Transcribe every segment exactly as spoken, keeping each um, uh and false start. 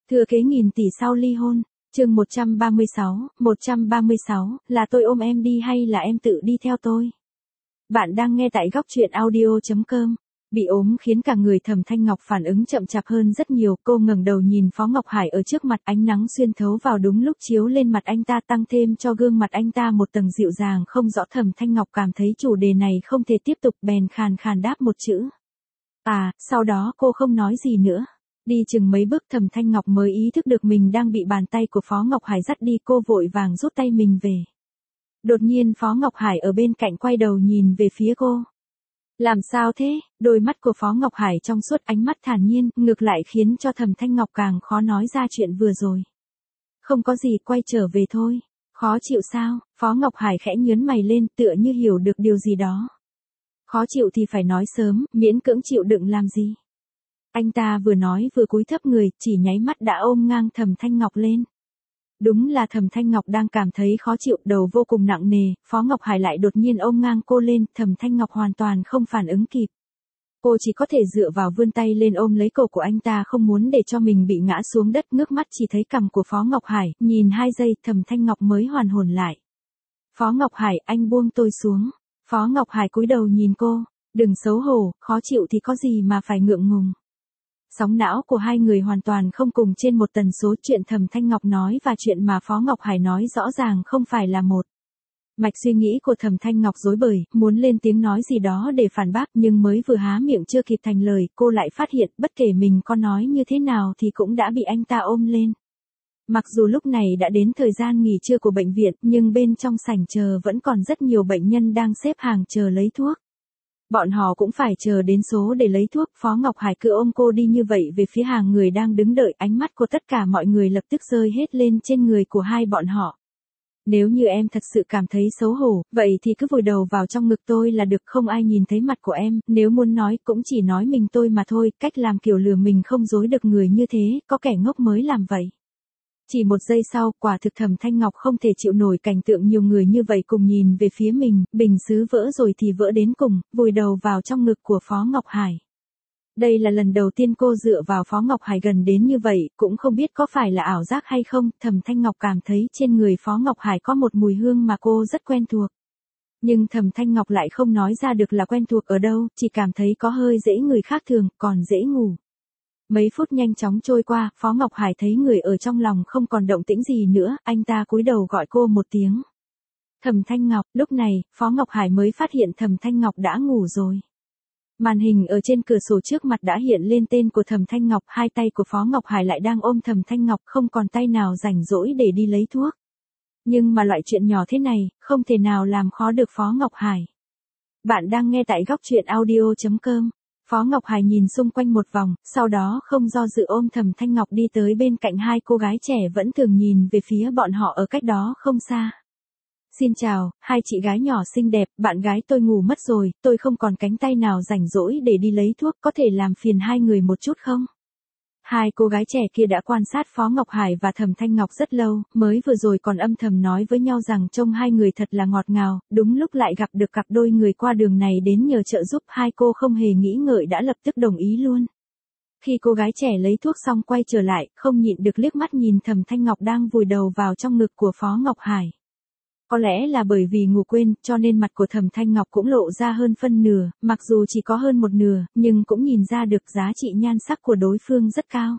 Thừa kế nghìn tỷ sau ly hôn, chương một trăm ba mươi sáu, một trăm ba mươi sáu, là tôi ôm em đi hay là em tự đi theo tôi? Bạn đang nghe tại góc truyện audio chấm com. Bị ốm khiến cả người Thẩm Thanh Ngọc phản ứng chậm chạp hơn rất nhiều, cô ngẩng đầu nhìn Phó Ngọc Hải ở trước mặt, ánh nắng xuyên thấu vào đúng lúc chiếu lên mặt anh ta tăng thêm cho gương mặt anh ta một tầng dịu dàng không rõ. Thẩm Thanh Ngọc cảm thấy chủ đề này không thể tiếp tục, bèn khàn khàn đáp một chữ. À, sau đó cô không nói gì nữa. Đi chừng mấy bước Thẩm Thanh Ngọc mới ý thức được mình đang bị bàn tay của Phó Ngọc Hải dắt đi, cô vội vàng rút tay mình về. Đột nhiên Phó Ngọc Hải ở bên cạnh quay đầu nhìn về phía cô. Làm sao thế? Đôi mắt của Phó Ngọc Hải trong suốt, ánh mắt thản nhiên, ngược lại khiến cho Thẩm Thanh Ngọc càng khó nói ra chuyện vừa rồi. Không có gì, quay trở về thôi. Khó chịu sao? Phó Ngọc Hải khẽ nhướng mày lên, tựa như hiểu được điều gì đó. Khó chịu thì phải nói sớm, miễn cưỡng chịu đựng làm gì? Anh ta vừa nói vừa cúi thấp người, chỉ nháy mắt đã ôm ngang Thẩm Thanh Ngọc lên. Đúng là Thẩm Thanh Ngọc đang cảm thấy khó chịu, đầu vô cùng nặng nề, Phó Ngọc Hải lại đột nhiên ôm ngang cô lên, Thẩm Thanh Ngọc hoàn toàn không phản ứng kịp. Cô chỉ có thể dựa vào vươn tay lên ôm lấy cổ của anh ta, không muốn để cho mình bị ngã xuống đất, ngước mắt chỉ thấy cằm của Phó Ngọc Hải, nhìn hai giây Thẩm Thanh Ngọc mới hoàn hồn lại. Phó Ngọc Hải, anh buông tôi xuống. Phó Ngọc Hải cúi đầu nhìn cô, đừng xấu hổ, khó chịu thì có gì mà phải ngượng ngùng. Sóng não của hai người hoàn toàn không cùng trên một tần số, chuyện Thẩm Thanh Ngọc nói và chuyện mà Phó Ngọc Hải nói rõ ràng không phải là một. Mạch suy nghĩ của Thẩm Thanh Ngọc rối bời, muốn lên tiếng nói gì đó để phản bác, nhưng mới vừa há miệng chưa kịp thành lời, cô lại phát hiện bất kể mình có nói như thế nào thì cũng đã bị anh ta ôm lên. Mặc dù lúc này đã đến thời gian nghỉ trưa của bệnh viện, nhưng bên trong sảnh chờ vẫn còn rất nhiều bệnh nhân đang xếp hàng chờ lấy thuốc. Bọn họ cũng phải chờ đến số để lấy thuốc. Phó Ngọc Hải cứ ôm cô đi như vậy về phía hàng người đang đứng đợi, ánh mắt của tất cả mọi người lập tức rơi hết lên trên người của hai bọn họ. Nếu như em thật sự cảm thấy xấu hổ, vậy thì cứ vùi đầu vào trong ngực tôi là được, không ai nhìn thấy mặt của em, nếu muốn nói cũng chỉ nói mình tôi mà thôi, cách làm kiểu lừa mình không dối được người như thế, có kẻ ngốc mới làm vậy. Chỉ một giây sau, quả thực Thẩm Thanh Ngọc không thể chịu nổi cảnh tượng nhiều người như vậy cùng nhìn về phía mình, bình sứ vỡ rồi thì vỡ đến cùng, vùi đầu vào trong ngực của Phó Ngọc Hải. Đây là lần đầu tiên cô dựa vào Phó Ngọc Hải gần đến như vậy, cũng không biết có phải là ảo giác hay không, Thẩm Thanh Ngọc cảm thấy trên người Phó Ngọc Hải có một mùi hương mà cô rất quen thuộc. Nhưng Thẩm Thanh Ngọc lại không nói ra được là quen thuộc ở đâu, chỉ cảm thấy có hơi dễ người khác thường, còn dễ ngủ. Mấy phút nhanh chóng trôi qua, Phó Ngọc Hải thấy người ở trong lòng không còn động tĩnh gì nữa, anh ta cúi đầu gọi cô một tiếng. Thẩm Thanh Ngọc, lúc này, Phó Ngọc Hải mới phát hiện Thẩm Thanh Ngọc đã ngủ rồi. Màn hình ở trên cửa sổ trước mặt đã hiện lên tên của Thẩm Thanh Ngọc, hai tay của Phó Ngọc Hải lại đang ôm Thẩm Thanh Ngọc, không còn tay nào rảnh rỗi để đi lấy thuốc. Nhưng mà loại chuyện nhỏ thế này, không thể nào làm khó được Phó Ngọc Hải. Bạn đang nghe tại góc truyện audio chấm com. Phó Ngọc Hải nhìn xung quanh một vòng, sau đó không do dự ôm Thẩm Thanh Ngọc đi tới bên cạnh hai cô gái trẻ vẫn thường nhìn về phía bọn họ ở cách đó không xa. Xin chào, hai chị gái nhỏ xinh đẹp, bạn gái tôi ngủ mất rồi, tôi không còn cánh tay nào rảnh rỗi để đi lấy thuốc, có thể làm phiền hai người một chút không? Hai cô gái trẻ kia đã quan sát Phó Ngọc Hải và Thẩm Thanh Ngọc rất lâu, mới vừa rồi còn âm thầm nói với nhau rằng trông hai người thật là ngọt ngào, đúng lúc lại gặp được cặp đôi người qua đường này đến nhờ trợ giúp, hai cô không hề nghĩ ngợi đã lập tức đồng ý luôn. Khi cô gái trẻ lấy thuốc xong quay trở lại, không nhịn được liếc mắt nhìn Thẩm Thanh Ngọc đang vùi đầu vào trong ngực của Phó Ngọc Hải. Có lẽ là bởi vì ngủ quên, cho nên mặt của Thẩm Thanh Ngọc cũng lộ ra hơn phân nửa, mặc dù chỉ có hơn một nửa, nhưng cũng nhìn ra được giá trị nhan sắc của đối phương rất cao.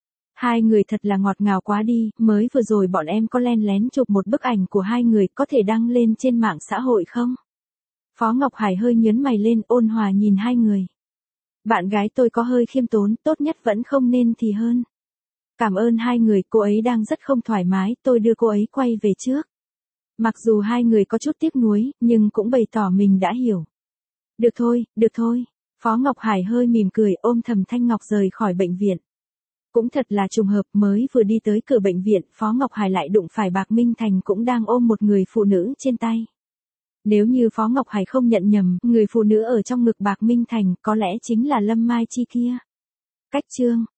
Hai người thật là ngọt ngào quá đi, mới vừa rồi bọn em có len lén chụp một bức ảnh của hai người, có thể đăng lên trên mạng xã hội không? Phó Ngọc Hải hơi nhướng mày lên, ôn hòa nhìn hai người. Bạn gái tôi có hơi khiêm tốn, tốt nhất vẫn không nên thì hơn. Cảm ơn hai người, cô ấy đang rất không thoải mái, tôi đưa cô ấy quay về trước. Mặc dù hai người có chút tiếc nuối, nhưng cũng bày tỏ mình đã hiểu. Được thôi, được thôi. Phó Ngọc Hải hơi mỉm cười ôm Thẩm Thanh Ngọc rời khỏi bệnh viện. Cũng thật là trùng hợp, mới vừa đi tới cửa bệnh viện, Phó Ngọc Hải lại đụng phải Bạc Minh Thành cũng đang ôm một người phụ nữ trên tay. Nếu như Phó Ngọc Hải không nhận nhầm, người phụ nữ ở trong ngực Bạc Minh Thành có lẽ chính là Lâm Mai Chi kia. Cách chương